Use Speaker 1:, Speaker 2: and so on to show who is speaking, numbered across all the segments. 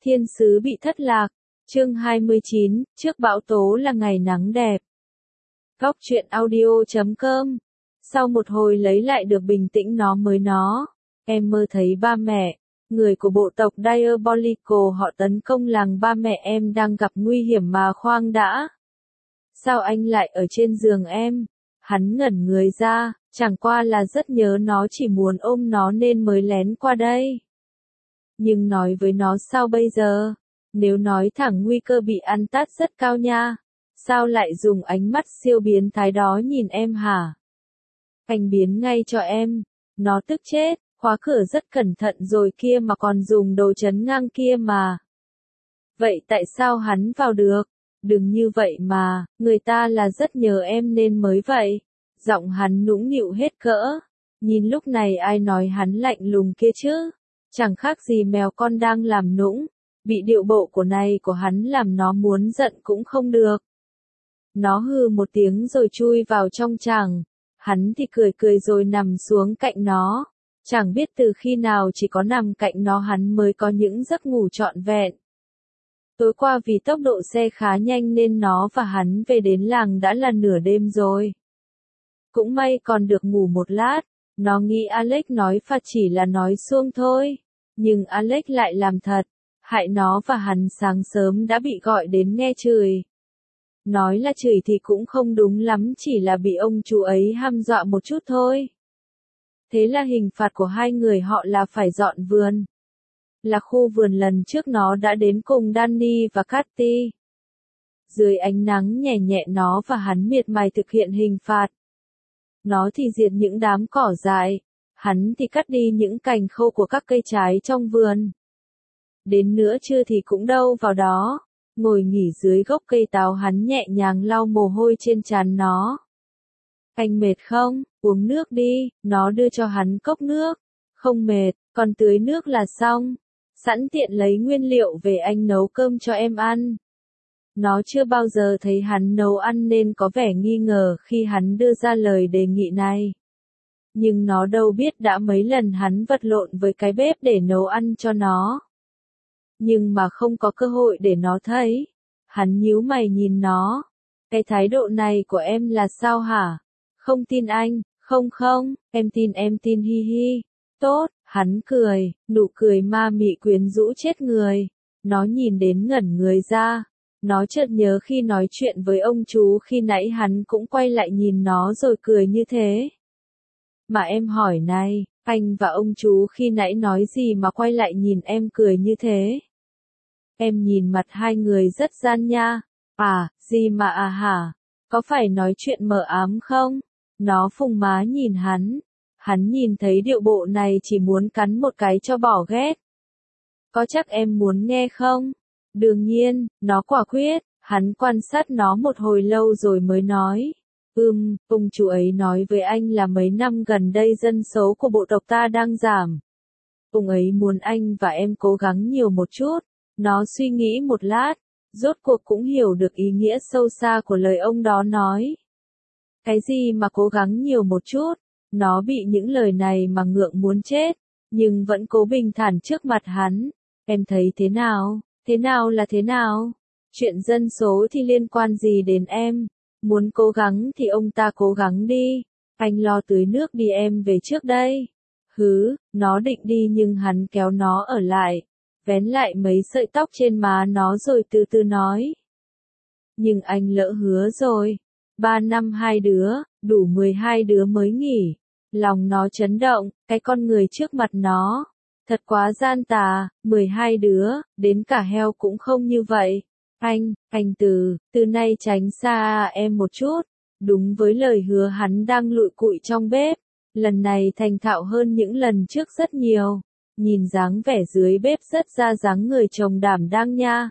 Speaker 1: Thiên sứ bị thất lạc. Chương 29, trước bão tố là ngày nắng đẹp. Góc truyện audio.com. Sau một hồi lấy lại được bình tĩnh nó mới em mơ thấy ba mẹ, người của bộ tộc Diabolical họ tấn công làng ba mẹ em đang gặp nguy hiểm mà khoan đã. Sao anh lại ở trên giường em? Hắn ngẩn người ra, chẳng qua là rất nhớ nó chỉ muốn ôm nó nên mới lén qua đây. Nhưng nói với nó sao bây giờ? Nếu nói thẳng nguy cơ bị ăn tát rất cao nha. Sao lại dùng ánh mắt siêu biến thái đó nhìn em hả? Anh biến ngay cho em. Nó tức chết, khóa cửa rất cẩn thận rồi kia mà còn dùng đồ chấn ngang kia mà. Vậy tại sao hắn vào được? Đừng như vậy mà, người ta là rất nhớ em nên mới vậy. Giọng hắn nũng nịu hết cỡ. Nhìn lúc này ai nói hắn lạnh lùng kia chứ? Chẳng khác gì mèo con đang làm nũng. Bị điệu bộ của hắn làm nó muốn giận cũng không được. Nó hừ một tiếng rồi chui vào trong chàng. Hắn thì cười cười rồi nằm xuống cạnh nó. Chẳng biết từ khi nào chỉ có nằm cạnh nó hắn mới có những giấc ngủ trọn vẹn. Tối qua vì tốc độ xe khá nhanh nên nó và hắn về đến làng đã là nửa đêm rồi. Cũng may còn được ngủ một lát. Nó nghĩ Alex nói phạt chỉ là nói suông thôi. Nhưng Alex lại làm thật. Hại nó và hắn sáng sớm đã bị gọi đến nghe chửi. Nói là chửi thì cũng không đúng lắm, chỉ là bị ông chú ấy hăm dọa một chút thôi. Thế là hình phạt của hai người họ là phải dọn vườn. Là khu vườn lần trước nó đã đến cùng Danny và Cathy. Dưới ánh nắng nhẹ nhẹ nó và hắn miệt mài thực hiện hình phạt. Nó thì diệt những đám cỏ dại. Hắn thì cắt đi những cành khô của các cây trái trong vườn. Đến nữa trưa thì cũng đâu vào đó. Ngồi nghỉ dưới gốc cây táo hắn nhẹ nhàng lau mồ hôi trên trán nó. Anh mệt không? Uống nước đi. Nó đưa cho hắn cốc nước. Không mệt, còn tưới nước là xong. Sẵn tiện lấy nguyên liệu về anh nấu cơm cho em ăn. Nó chưa bao giờ thấy hắn nấu ăn nên có vẻ nghi ngờ khi hắn đưa ra lời đề nghị này. Nhưng nó đâu biết đã mấy lần hắn vật lộn với cái bếp để nấu ăn cho nó. Nhưng mà không có cơ hội để nó thấy. Hắn nhíu mày nhìn nó. Cái thái độ này của em là sao hả? Không tin anh, không, em tin hi hi. Tốt, hắn cười, nụ cười ma mị quyến rũ chết người. Nó nhìn đến ngẩn người ra. Nó chợt nhớ khi nói chuyện với ông chú khi nãy hắn cũng quay lại nhìn nó rồi cười như thế. Mà em hỏi này, anh và ông chú khi nãy nói gì mà quay lại nhìn em cười như thế? Em nhìn mặt hai người rất gian nha. À, gì mà à hả? Có phải nói chuyện mờ ám không? Nó phùng má nhìn hắn. Hắn nhìn thấy điệu bộ này chỉ muốn cắn một cái cho bỏ ghét. Có chắc em muốn nghe không? Đương nhiên, nó quả quyết. Hắn quan sát nó một hồi lâu rồi mới nói. Ông chú ấy nói với anh là mấy năm gần đây dân số của bộ tộc ta đang giảm. Ông ấy muốn anh và em cố gắng nhiều một chút. Nó suy nghĩ một lát, rốt cuộc cũng hiểu được ý nghĩa sâu xa của lời ông đó nói. Cái gì mà cố gắng nhiều một chút? Nó bị những lời này mà ngượng muốn chết, nhưng vẫn cố bình thản trước mặt hắn. Em thấy thế nào? Thế nào là thế nào? Chuyện dân số thì liên quan gì đến em? Muốn cố gắng thì ông ta cố gắng đi. Anh lo tưới nước đi, em về trước đây. Nó định đi nhưng hắn kéo nó ở lại. Vén lại mấy sợi tóc trên má nó rồi từ từ nói. Nhưng anh lỡ hứa rồi. 3 năm 2 đứa, đủ 12 đứa mới nghỉ. Lòng nó chấn động, cái con người trước mặt nó. Thật quá gian tà, 12 đứa, đến cả heo cũng không như vậy. Anh từ nay tránh xa em một chút. Đúng với lời hứa hắn đang lụi cụi trong bếp. Lần này thành thạo hơn những lần trước rất nhiều. Nhìn dáng vẻ dưới bếp rất ra dáng người chồng đảm đang nha.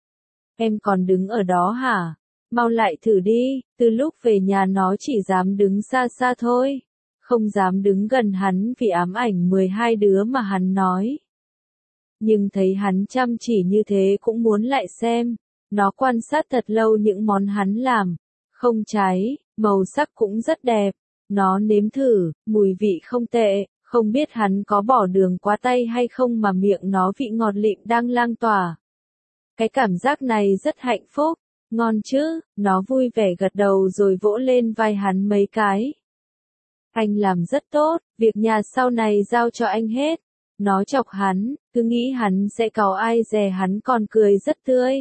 Speaker 1: Em còn đứng ở đó hả? Mau lại thử đi. Từ lúc về nhà nó chỉ dám đứng xa xa thôi. Không dám đứng gần hắn vì ám ảnh 12 đứa mà hắn nói. Nhưng thấy hắn chăm chỉ như thế cũng muốn lại xem. Nó quan sát thật lâu những món hắn làm. Không cháy, màu sắc cũng rất đẹp. Nó nếm thử, mùi vị không tệ. Không biết hắn có bỏ đường quá tay hay không mà miệng nó vị ngọt lịm đang lan tỏa. Cái cảm giác này rất hạnh phúc, ngon chứ, nó vui vẻ gật đầu rồi vỗ lên vai hắn mấy cái. Anh làm rất tốt, việc nhà sau này giao cho anh hết. Nó chọc hắn, cứ nghĩ hắn sẽ cáu ai dè hắn còn cười rất tươi.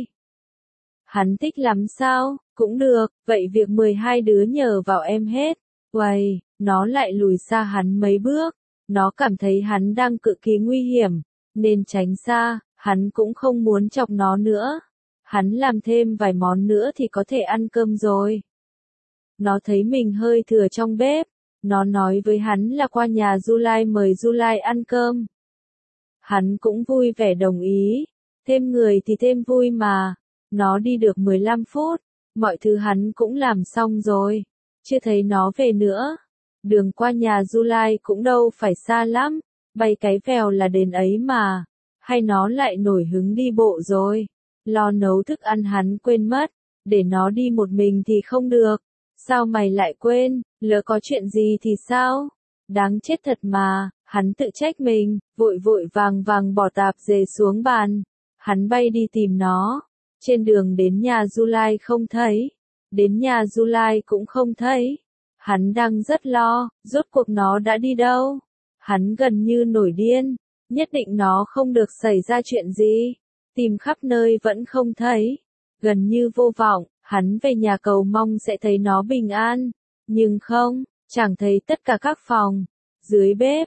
Speaker 1: Hắn thích lắm sao, cũng được, vậy việc 12 đứa nhờ vào em hết. Uầy, nó lại lùi xa hắn mấy bước, nó cảm thấy hắn đang cực kỳ nguy hiểm, nên tránh xa, hắn cũng không muốn chọc nó nữa. Hắn làm thêm vài món nữa thì có thể ăn cơm rồi. Nó thấy mình hơi thừa trong bếp, nó nói với hắn là qua nhà July mời July ăn cơm. Hắn cũng vui vẻ đồng ý, thêm người thì thêm vui mà. Nó đi được 15 phút, mọi thứ hắn cũng làm xong rồi, chưa thấy nó về nữa. Đường qua nhà July cũng đâu phải xa lắm, bay cái vèo là đến ấy mà. Hay nó lại nổi hứng đi bộ rồi, lo nấu thức ăn hắn quên mất, để nó đi một mình thì không được. Sao mày lại quên, lỡ có chuyện gì thì sao? Đáng chết thật mà, hắn tự trách mình, vội vội vàng vàng bỏ tạp dề xuống bàn. Hắn bay đi tìm nó. Trên đường đến nhà July không thấy, đến nhà July cũng không thấy. Hắn đang rất lo, rốt cuộc nó đã đi đâu? Hắn gần như nổi điên, nhất định nó không được xảy ra chuyện gì. Tìm khắp nơi vẫn không thấy, gần như vô vọng, hắn về nhà cầu mong sẽ thấy nó bình an. Nhưng không, chẳng thấy tất cả các phòng. Dưới bếp,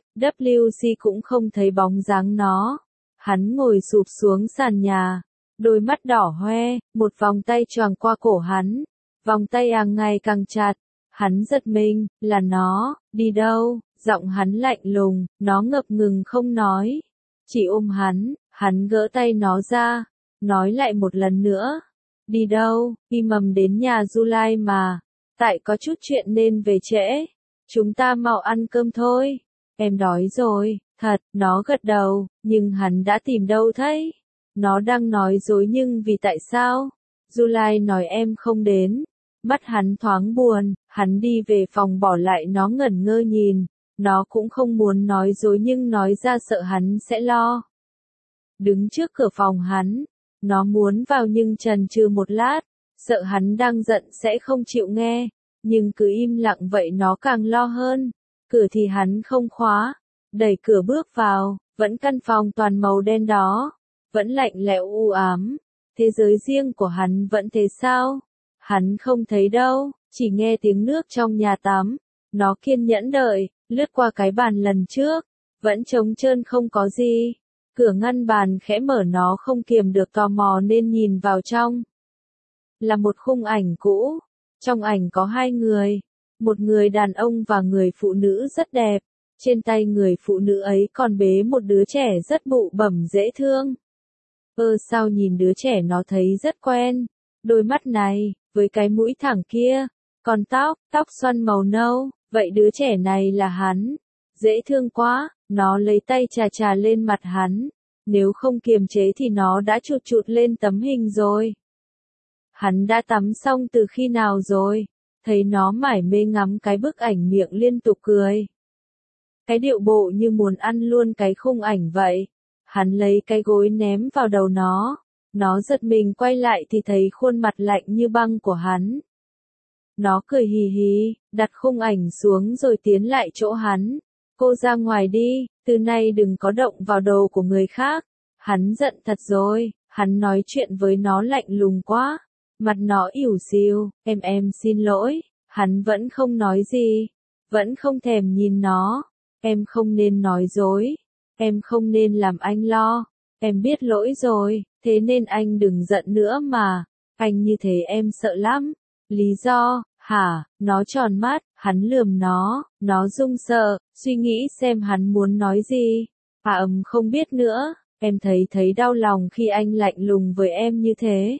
Speaker 1: WC cũng không thấy bóng dáng nó. Hắn ngồi sụp xuống sàn nhà. Đôi mắt đỏ hoe, một vòng tay choàng qua cổ hắn. Vòng tay ngày càng chặt. Hắn giật mình, là nó, đi đâu? Giọng hắn lạnh lùng, nó ngập ngừng không nói. Chỉ ôm hắn gỡ tay nó ra. Nói lại một lần nữa. Đi đâu? Đi mầm đến nhà July mà. Tại có chút chuyện nên về trễ. Chúng ta mau ăn cơm thôi. Em đói rồi, thật, nó gật đầu, nhưng hắn đã tìm đâu thấy. Nó đang nói dối nhưng vì tại sao? July nói em không đến. Mắt hắn thoáng buồn, hắn đi về phòng bỏ lại nó ngẩn ngơ nhìn. Nó cũng không muốn nói dối nhưng nói ra sợ hắn sẽ lo. Đứng trước cửa phòng hắn, nó muốn vào nhưng chần chừ một lát, sợ hắn đang giận sẽ không chịu nghe. Nhưng cứ im lặng vậy nó càng lo hơn. Cửa thì hắn không khóa. Đẩy cửa bước vào, vẫn căn phòng toàn màu đen đó. Vẫn lạnh lẽo u ám. Thế giới riêng của hắn vẫn thế sao? Hắn không thấy đâu, chỉ nghe tiếng nước trong nhà tắm. Nó kiên nhẫn đợi, lướt qua cái bàn lần trước. Vẫn trống trơn không có gì. Cửa ngăn bàn khẽ mở nó không kiềm được tò mò nên nhìn vào trong. Là một khung ảnh cũ. Trong ảnh có hai người. Một người đàn ông và người phụ nữ rất đẹp. Trên tay người phụ nữ ấy còn bế một đứa trẻ rất bụ bẩm dễ thương. Sao nhìn đứa trẻ nó thấy rất quen. Đôi mắt này, với cái mũi thẳng kia. Còn tóc xoăn màu nâu, vậy đứa trẻ này là hắn. Dễ thương quá, nó lấy tay chà chà lên mặt hắn. Nếu không kiềm chế thì nó đã chụt chụt lên tấm hình rồi. Hắn đã tắm xong từ khi nào rồi? Thấy nó mải mê ngắm cái bức ảnh miệng liên tục cười. Cái điệu bộ như muốn ăn luôn cái khung ảnh vậy. Hắn lấy cái gối ném vào đầu nó. Nó giật mình quay lại thì thấy khuôn mặt lạnh như băng của hắn. Nó cười hì hì, đặt khung ảnh xuống rồi tiến lại chỗ hắn. Cô ra ngoài đi, từ nay đừng có động vào đồ của người khác. Hắn giận thật rồi, hắn nói chuyện với nó lạnh lùng quá. Mặt nó ỉu xìu, em xin lỗi. Hắn vẫn không nói gì, vẫn không thèm nhìn nó. Em không nên nói dối, em không nên làm anh lo. Em biết lỗi rồi, thế nên anh đừng giận nữa mà. Anh như thế em sợ lắm. Lý do, hả? Nó tròn mắt, hắn lườm nó run sợ, suy nghĩ xem hắn muốn nói gì. Không biết nữa, em thấy đau lòng khi anh lạnh lùng với em như thế.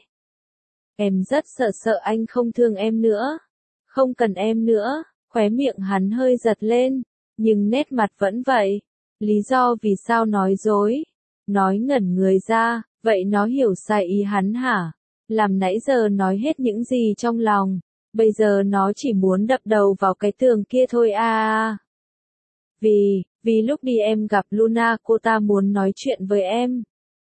Speaker 1: Em rất sợ anh không thương em nữa. Không cần em nữa. Khóe miệng hắn hơi giật lên, nhưng nét mặt vẫn vậy. Lý do vì sao nói dối? Nói ngẩn người ra, vậy nó hiểu sai ý hắn hả? Làm nãy giờ nói hết những gì trong lòng, bây giờ nó chỉ muốn đập đầu vào cái tường kia thôi à. Vì lúc đi em gặp Luna cô ta muốn nói chuyện với em.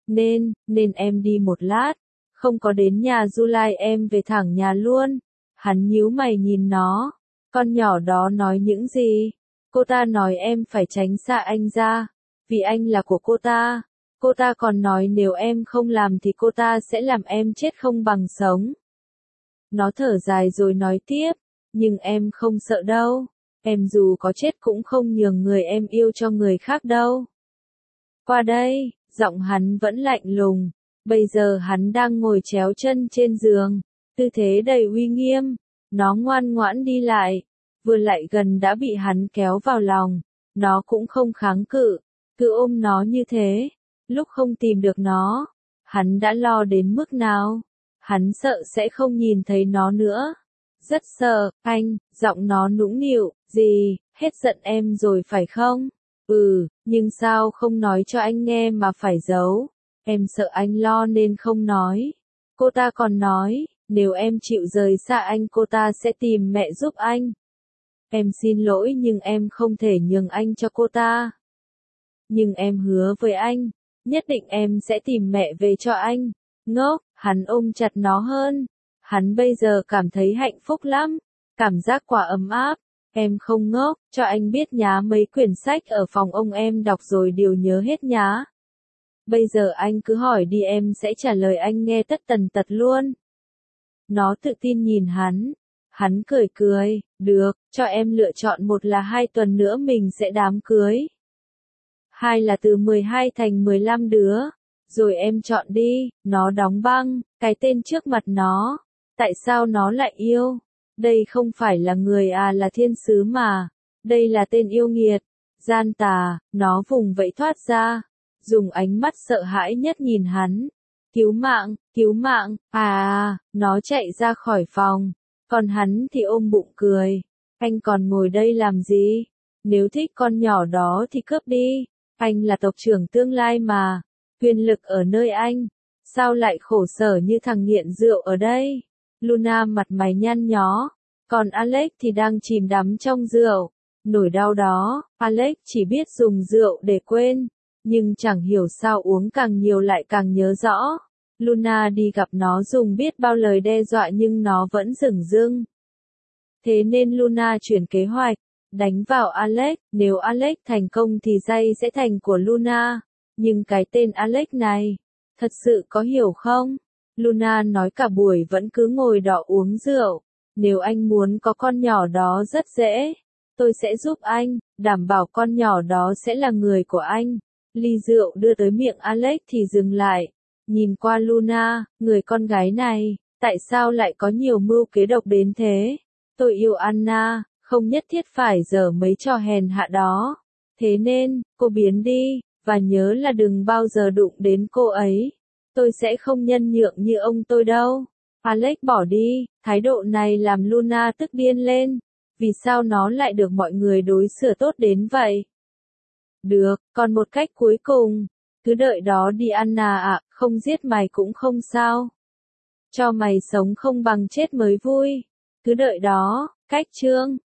Speaker 1: Nên em đi một lát, không có đến nhà July em về thẳng nhà luôn. Hắn nhíu mày nhìn nó, con nhỏ đó nói những gì? Cô ta nói em phải tránh xa anh ra, vì anh là của cô ta. Cô ta còn nói nếu em không làm thì cô ta sẽ làm em chết không bằng sống. Nó thở dài rồi nói tiếp, nhưng em không sợ đâu, em dù có chết cũng không nhường người em yêu cho người khác đâu. Qua đây, giọng hắn vẫn lạnh lùng, bây giờ hắn đang ngồi chéo chân trên giường, tư thế đầy uy nghiêm, nó ngoan ngoãn đi lại, vừa lại gần đã bị hắn kéo vào lòng, nó cũng không kháng cự, cứ ôm nó như thế. Lúc không tìm được nó, hắn đã lo đến mức nào? Hắn sợ sẽ không nhìn thấy nó nữa. Rất sợ, anh, giọng nó nũng nịu, gì, hết giận em rồi phải không? Nhưng sao không nói cho anh nghe mà phải giấu? Em sợ anh lo nên không nói. Cô ta còn nói, nếu em chịu rời xa anh cô ta sẽ tìm mẹ giúp anh. Em xin lỗi nhưng em không thể nhường anh cho cô ta. Nhưng em hứa với anh, nhất định em sẽ tìm mẹ về cho anh. Ngốc, hắn ôm chặt nó hơn. Hắn bây giờ cảm thấy hạnh phúc lắm, cảm giác quả ấm áp. Em không ngốc, cho anh biết nhá, mấy quyển sách ở phòng ông em đọc rồi đều nhớ hết nhá. Bây giờ anh cứ hỏi đi em sẽ trả lời anh nghe tất tần tật luôn. Nó tự tin nhìn hắn cười cười, được, cho em lựa chọn, một là 2 tuần nữa mình sẽ đám cưới. 2 là từ 12 thành 15 đứa. Rồi em chọn đi, nó đóng băng, cái tên trước mặt nó. Tại sao nó lại yêu? Đây không phải là người à, là thiên sứ mà. Đây là tên yêu nghiệt, gian tà, nó vùng vẫy thoát ra. Dùng ánh mắt sợ hãi nhất nhìn hắn. Cứu mạng, nó chạy ra khỏi phòng. Còn hắn thì ôm bụng cười. Anh còn ngồi đây làm gì? Nếu thích con nhỏ đó thì cướp đi. Anh là tộc trưởng tương lai mà. Quyền lực ở nơi anh. Sao lại khổ sở như thằng nghiện rượu ở đây? Luna mặt mày nhăn nhó. Còn Alex thì đang chìm đắm trong rượu. Nỗi đau đó, Alex chỉ biết dùng rượu để quên. Nhưng chẳng hiểu sao uống càng nhiều lại càng nhớ rõ. Luna đi gặp nó dùng biết bao lời đe dọa nhưng nó vẫn dửng dưng. Thế nên Luna chuyển kế hoạch, đánh vào Alex, nếu Alex thành công thì Jay sẽ thành của Luna. Nhưng cái tên Alex này, thật sự có hiểu không? Luna nói cả buổi vẫn cứ ngồi đọ uống rượu. Nếu anh muốn có con nhỏ đó rất dễ. Tôi sẽ giúp anh, đảm bảo con nhỏ đó sẽ là người của anh. Ly rượu đưa tới miệng Alex thì dừng lại. Nhìn qua Luna, người con gái này, tại sao lại có nhiều mưu kế độc đến thế? Tôi yêu Anna, không nhất thiết phải giở mấy trò hèn hạ đó. Thế nên, cô biến đi, và nhớ là đừng bao giờ đụng đến cô ấy. Tôi sẽ không nhân nhượng như ông tôi đâu. Alex bỏ đi, thái độ này làm Luna tức điên lên. Vì sao nó lại được mọi người đối xử tốt đến vậy? Được, còn một cách cuối cùng. Cứ đợi đó đi Anna ạ, không giết mày cũng không sao. Cho mày sống không bằng chết mới vui. Cứ đợi đó, cách chương.